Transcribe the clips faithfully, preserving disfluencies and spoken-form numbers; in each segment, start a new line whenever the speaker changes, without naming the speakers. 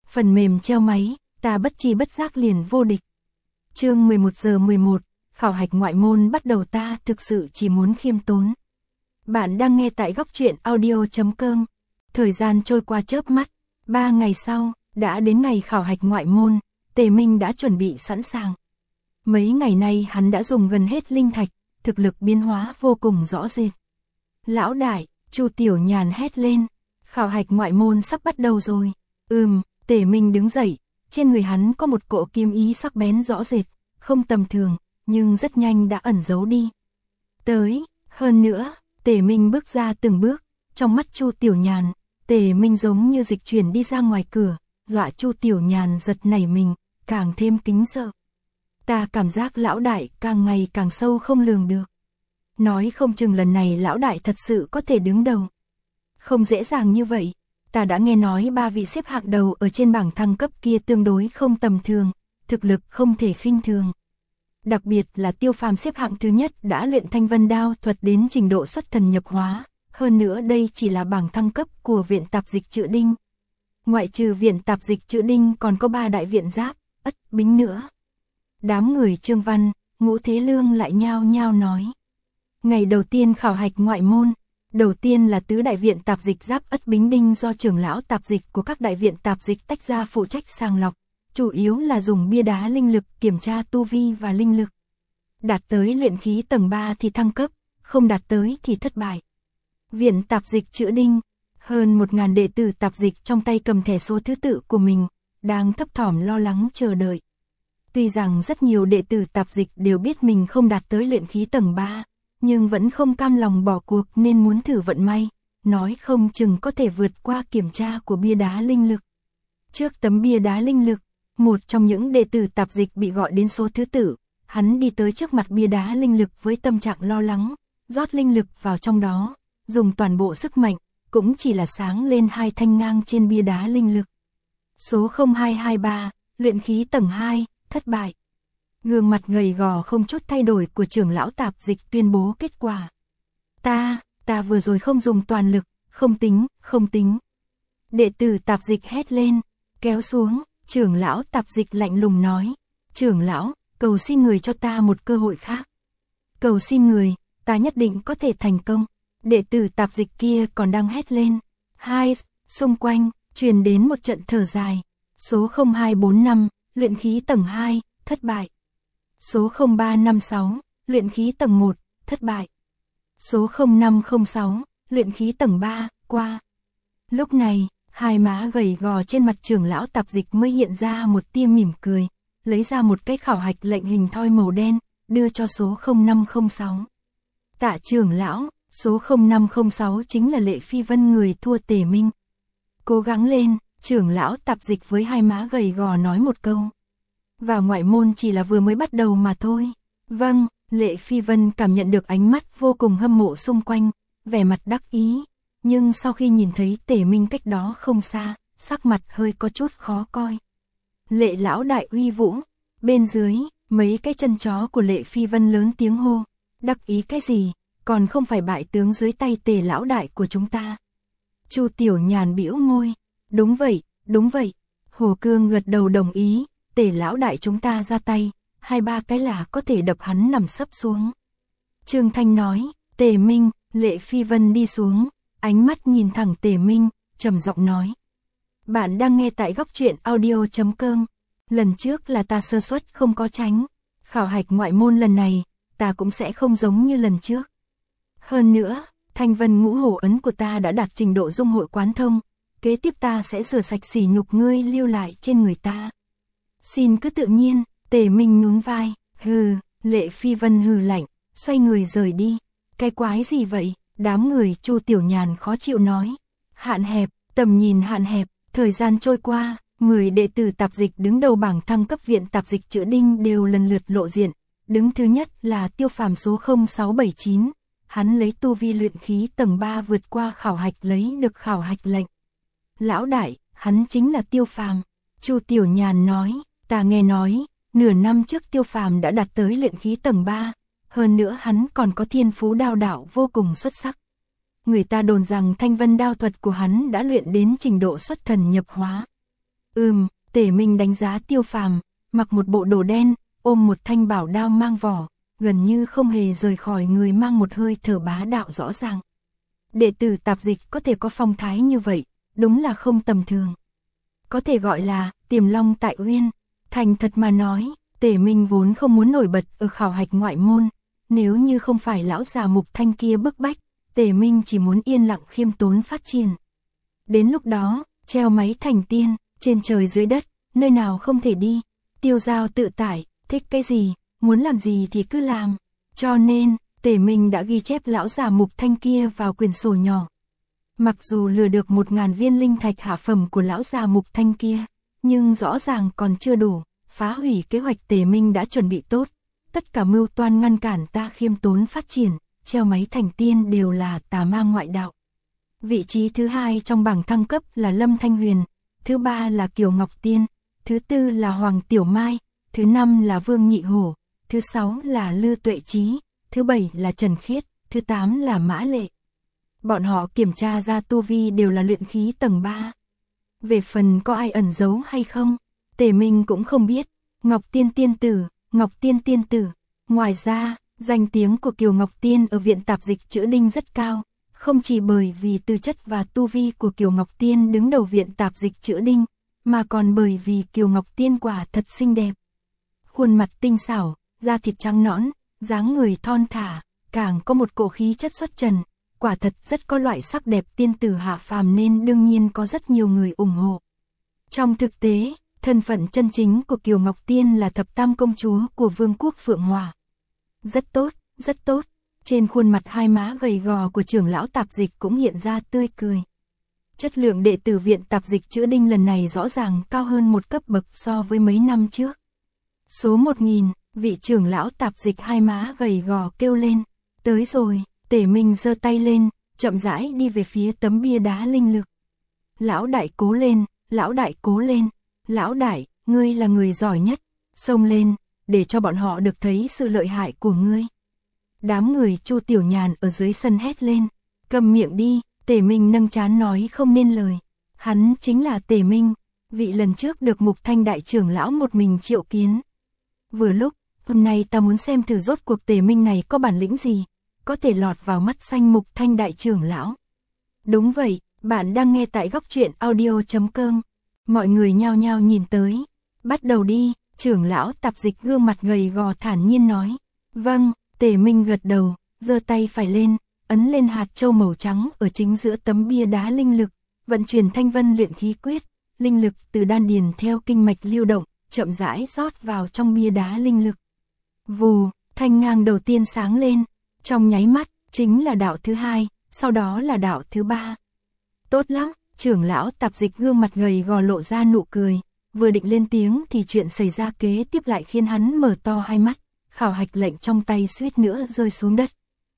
phần mềm treo máy, ta bất chi bất giác liền vô địch. Chương mười một giờ mười một, khảo hạch ngoại môn bắt đầu, ta thực sự chỉ muốn khiêm tốn. Bạn đang nghe tại góc truyện audio chấm com. Thời gian trôi qua chớp mắt, ba ngày sau, đã đến ngày khảo hạch ngoại môn, Tề Minh đã chuẩn bị sẵn sàng. Mấy ngày nay hắn đã dùng gần hết linh thạch, thực lực biến hóa vô cùng rõ rệt. Lão đại, Chu Tiểu Nhàn hét lên, khảo hạch ngoại môn sắp bắt đầu rồi. Ừm, Tề Minh đứng dậy, trên người hắn có một cỗ kiếm ý sắc bén rõ rệt, không tầm thường, nhưng rất nhanh đã ẩn giấu đi. Tới, hơn nữa, Tề Minh bước ra từng bước, trong mắt Chu Tiểu Nhàn, Tề Minh giống như dịch chuyển đi ra ngoài cửa, dọa Chu Tiểu Nhàn giật nảy mình, càng thêm kính sợ. Ta cảm giác lão đại càng ngày càng sâu không lường được. Nói không chừng lần này lão đại thật sự có thể đứng đầu. Không dễ dàng như vậy, ta đã nghe nói ba vị xếp hạng đầu ở trên bảng thăng cấp kia tương đối không tầm thường, thực lực không thể khinh thường. Đặc biệt là Tiêu Phàm xếp hạng thứ nhất đã luyện Thanh Vân Đao thuật đến trình độ xuất thần nhập hóa, hơn nữa đây chỉ là bảng thăng cấp của viện tạp dịch Chữ Đinh. Ngoại trừ viện tạp dịch Chữ Đinh còn có ba đại viện Giáp, Ất, Bính nữa. Đám người Trương Văn, Ngũ Thế Lương lại nhao nhao nói. Ngày đầu tiên khảo hạch ngoại môn, đầu tiên là tứ đại viện tạp dịch Giáp, Ất, Bính, Đinh do trưởng lão tạp dịch của các đại viện tạp dịch tách ra phụ trách sàng lọc, chủ yếu là dùng bia đá linh lực kiểm tra tu vi và linh lực. Đạt tới luyện khí tầng ba thì thăng cấp, không đạt tới thì thất bại. Viện tạp dịch Chữ Đinh, hơn một ngàn đệ tử tạp dịch trong tay cầm thẻ số thứ tự của mình, đang thấp thỏm lo lắng chờ đợi. Tuy rằng rất nhiều đệ tử tạp dịch đều biết mình không đạt tới luyện khí tầng ba, nhưng vẫn không cam lòng bỏ cuộc nên muốn thử vận may, nói không chừng có thể vượt qua kiểm tra của bia đá linh lực. Trước tấm bia đá linh lực, một trong những đệ tử tạp dịch bị gọi đến số thứ tự, hắn đi tới trước mặt bia đá linh lực với tâm trạng lo lắng, rót linh lực vào trong đó, dùng toàn bộ sức mạnh, cũng chỉ là sáng lên hai thanh ngang trên bia đá linh lực. Số không hai hai ba, luyện khí tầng hai, thất bại. Gương mặt gầy gò không chút thay đổi của trưởng lão tạp dịch tuyên bố kết quả. Ta, ta vừa rồi không dùng toàn lực, không tính, không tính. Đệ tử tạp dịch hét lên, kéo xuống, trưởng lão tạp dịch lạnh lùng nói. Trưởng lão, cầu xin người cho ta một cơ hội khác. Cầu xin người, ta nhất định có thể thành công. Đệ tử tạp dịch kia còn đang hét lên. Hai, xung quanh, truyền đến một trận thở dài. Số không hai bốn năm, luyện khí tầng hai, thất bại. Số không ba năm sáu, luyện khí tầng một, thất bại. Số không năm không sáu, luyện khí tầng ba, qua. Lúc này, hai má gầy gò trên mặt trưởng lão tạp dịch mới hiện ra một tia mỉm cười, lấy ra một cái khảo hạch lệnh hình thoi màu đen, đưa cho số không năm không sáu. Tạ trưởng lão, số không năm không sáu chính là Lệ Phi Vân người thua Tề Minh. Cố gắng lên, trưởng lão tạp dịch với hai má gầy gò nói một câu. Vào ngoại môn chỉ là vừa mới bắt đầu mà thôi. Vâng, Lệ Phi Vân cảm nhận được ánh mắt vô cùng hâm mộ xung quanh, vẻ mặt đắc ý. Nhưng sau khi nhìn thấy Tề Minh cách đó không xa, sắc mặt hơi có chút khó coi. Lệ lão đại uy vũ, bên dưới, mấy cái chân chó của Lệ Phi Vân lớn tiếng hô. Đắc ý cái gì, còn không phải bại tướng dưới tay Tề lão đại của chúng ta. Chu Tiểu Nhàn bĩu môi. Đúng vậy, đúng vậy. Hồ Cương gật đầu đồng ý. Tề lão đại chúng ta ra tay, hai ba cái là có thể đập hắn nằm sấp xuống. Trương Thanh nói. Tề Minh, Lệ Phi Vân đi xuống, ánh mắt nhìn thẳng Tề Minh, trầm giọng nói. Bạn đang nghe tại góc truyện audio chấm com. Lần trước là ta sơ suất không có tránh. Khảo hạch ngoại môn lần này, ta cũng sẽ không giống như lần trước. Hơn nữa, Thanh Vân Ngũ Hổ ấn của ta đã đạt trình độ dung hội quán thông. Kế tiếp ta sẽ rửa sạch sỉ nhục ngươi lưu lại trên người ta. Xin cứ tự nhiên. Tề Minh nhún vai. Hừ, Lệ Phi Vân hừ lạnh, xoay người rời đi. Cái quái gì vậy? Đám người Chu Tiểu Nhàn khó chịu nói. Hạn hẹp, tầm nhìn hạn hẹp. Thời gian trôi qua, mười đệ tử tạp dịch đứng đầu bảng thăng cấp viện tạp dịch Chữ Đinh đều lần lượt lộ diện. Đứng thứ nhất là Tiêu Phàm số không sáu bảy chín. Hắn lấy tu vi luyện khí tầng ba vượt qua khảo hạch lấy được khảo hạch lệnh. Lão đại, hắn chính là Tiêu Phàm. Chu Tiểu Nhàn nói, ta nghe nói, nửa năm trước Tiêu Phàm đã đạt tới luyện khí tầng ba, hơn nữa hắn còn có thiên phú đao đạo vô cùng xuất sắc. Người ta đồn rằng Thanh Vân đao thuật của hắn đã luyện đến trình độ xuất thần nhập hóa. Ừm, Tề Minh đánh giá Tiêu Phàm, mặc một bộ đồ đen, ôm một thanh bảo đao mang vỏ, gần như không hề rời khỏi người, mang một hơi thở bá đạo rõ ràng. Đệ tử tạp dịch có thể có phong thái như vậy, đúng là không tầm thường. Có thể gọi là tiềm long tại uyên. Thành thật mà nói, Tề Minh vốn không muốn nổi bật ở khảo hạch ngoại môn, nếu như không phải lão già Mục Thanh kia bức bách, Tề Minh chỉ muốn yên lặng khiêm tốn phát triển. Đến lúc đó, treo máy thành tiên, trên trời dưới đất, nơi nào không thể đi, tiêu dao tự tại, thích cái gì, muốn làm gì thì cứ làm. Cho nên, Tề Minh đã ghi chép lão già Mục Thanh kia vào quyển sổ nhỏ. Mặc dù lừa được một ngàn viên linh thạch hạ phẩm của lão già Mục Thanh kia, nhưng rõ ràng còn chưa đủ, phá hủy kế hoạch Tề Minh đã chuẩn bị tốt. Tất cả mưu toan ngăn cản ta khiêm tốn phát triển, treo máy thành tiên đều là tà ma ngoại đạo. Vị trí thứ hai trong bảng thăng cấp là Lâm Thanh Huyền, thứ ba là Kiều Ngọc Tiên, thứ tư là Hoàng Tiểu Mai, thứ năm là Vương Nhị Hổ, thứ sáu là Lư Tuệ Trí, thứ bảy là Trần Khiết, thứ tám là Mã Lệ. Bọn họ kiểm tra ra tu vi đều là luyện khí tầng ba. Về phần có ai ẩn giấu hay không, Tề Minh cũng không biết. Ngọc Tiên tiên tử, Ngọc Tiên tiên tử. Ngoài ra, danh tiếng của Kiều Ngọc Tiên ở viện tạp dịch Chữ Đinh rất cao, không chỉ bởi vì tư chất và tu vi của Kiều Ngọc Tiên đứng đầu viện tạp dịch Chữ Đinh, mà còn bởi vì Kiều Ngọc Tiên quả thật xinh đẹp. Khuôn mặt tinh xảo, da thịt trắng nõn, dáng người thon thả, càng có một cổ khí chất xuất trần, quả thật rất có loại sắc đẹp tiên tử hạ phàm, nên đương nhiên có rất nhiều người ủng hộ. Trong thực tế, thân phận chân chính của Kiều Ngọc Tiên là thập tam công chúa của Vương quốc Phượng Hòa. Rất tốt, rất tốt. Trên khuôn mặt hai má gầy gò của trưởng lão tạp dịch cũng hiện ra tươi cười. Chất lượng đệ tử viện tạp dịch Chữ Đinh lần này rõ ràng cao hơn một cấp bậc so với mấy năm trước. Số một nghìn, vị trưởng lão tạp dịch hai má gầy gò kêu lên. Tới rồi. Tề Minh giơ tay lên, chậm rãi đi về phía tấm bia đá linh lực. Lão đại cố lên, lão đại cố lên. Lão đại, ngươi là người giỏi nhất, xông lên, để cho bọn họ được thấy sự lợi hại của ngươi. Đám người Chu Tiểu Nhàn ở dưới sân hét lên. Cầm miệng đi. Tề Minh nâng trán nói không nên lời. Hắn chính là Tề Minh, vị lần trước được Mục Thanh đại trưởng lão một mình triệu kiến. Vừa lúc, hôm nay ta muốn xem thử rốt cuộc Tề Minh này có bản lĩnh gì, có thể lọt vào mắt xanh Mục Thanh đại trưởng lão. Đúng vậy, bạn đang nghe tại góc truyện audio chấm com. Mọi người nhao nhao nhìn tới. Bắt đầu đi. Trưởng lão tạp dịch gương mặt gầy gò thản nhiên nói. Vâng. Tề Minh gật đầu, giơ tay phải lên, ấn lên hạt châu màu trắng ở chính giữa tấm bia đá linh lực, vận chuyển Thanh Vân luyện khí quyết, linh lực từ đan điền theo kinh mạch lưu động, chậm rãi rót vào trong bia đá linh lực. Vù, thanh ngang đầu tiên sáng lên, trong nháy mắt, chính là đạo thứ hai, sau đó là đạo thứ ba. Tốt lắm, trưởng lão tạp dịch gương mặt gầy gò lộ ra nụ cười, vừa định lên tiếng thì chuyện xảy ra kế tiếp lại khiến hắn mở to hai mắt, khảo hạch lệnh trong tay suýt nữa rơi xuống đất.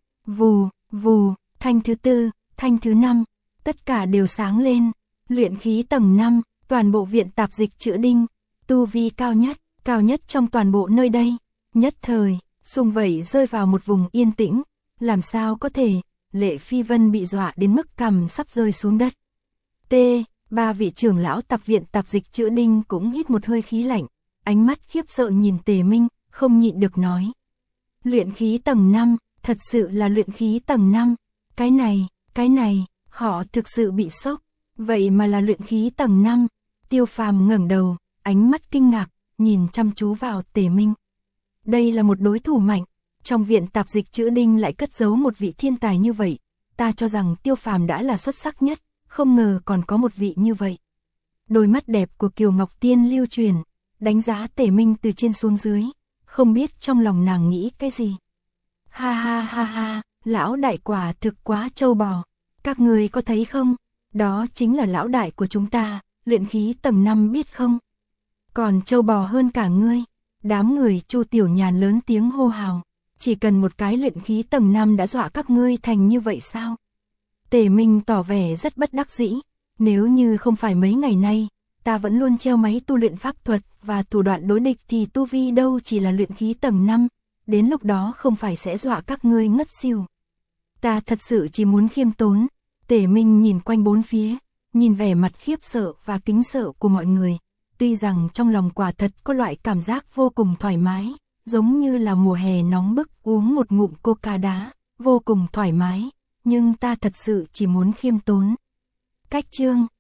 Vù, vù, thanh thứ tư, thanh thứ năm, tất cả đều sáng lên, luyện khí tầng năm, toàn bộ viện tạp dịch Chữ Đinh, tu vi cao nhất, cao nhất trong toàn bộ nơi đây, nhất thời, xung vầy rơi vào một vùng yên tĩnh, làm sao có thể, Lệ Phi Vân bị dọa đến mức cằm sắp rơi xuống đất. T, ba vị trưởng lão tạp viện tạp dịch Chữ Đinh cũng hít một hơi khí lạnh, ánh mắt khiếp sợ nhìn Tề Minh, không nhịn được nói. Luyện khí tầng năm, thật sự là luyện khí tầng năm, cái này, cái này, họ thực sự bị sốc, vậy mà là luyện khí tầng năm. Tiêu Phàm ngẩng đầu, ánh mắt kinh ngạc, nhìn chăm chú vào Tề Minh. Đây là một đối thủ mạnh, trong viện tạp dịch Chữ Đinh lại cất giấu một vị thiên tài như vậy, ta cho rằng Tiêu Phàm đã là xuất sắc nhất, không ngờ còn có một vị như vậy. Đôi mắt đẹp của Kiều Ngọc Tiên lưu truyền, đánh giá Tề Minh từ trên xuống dưới, không biết trong lòng nàng nghĩ cái gì. Ha ha ha ha, lão đại quả thực quá trâu bò, các người có thấy không, đó chính là lão đại của chúng ta, luyện khí tầng năm biết không? Còn trâu bò hơn cả ngươi. Đám người Chu Tiểu Nhàn lớn tiếng hô hào, chỉ cần một cái luyện khí tầng năm đã dọa các ngươi thành như vậy sao? Tề Minh tỏ vẻ rất bất đắc dĩ, nếu như không phải mấy ngày nay, ta vẫn luôn treo máy tu luyện pháp thuật và thủ đoạn đối địch thì tu vi đâu chỉ là luyện khí tầng năm, đến lúc đó không phải sẽ dọa các ngươi ngất xỉu. Ta thật sự chỉ muốn khiêm tốn. Tề Minh nhìn quanh bốn phía, nhìn vẻ mặt khiếp sợ và kính sợ của mọi người, tuy rằng trong lòng quả thật có loại cảm giác vô cùng thoải mái, giống như là mùa hè nóng bức uống một ngụm coca đá, vô cùng thoải mái, nhưng ta thật sự chỉ muốn khiêm tốn. Cách chương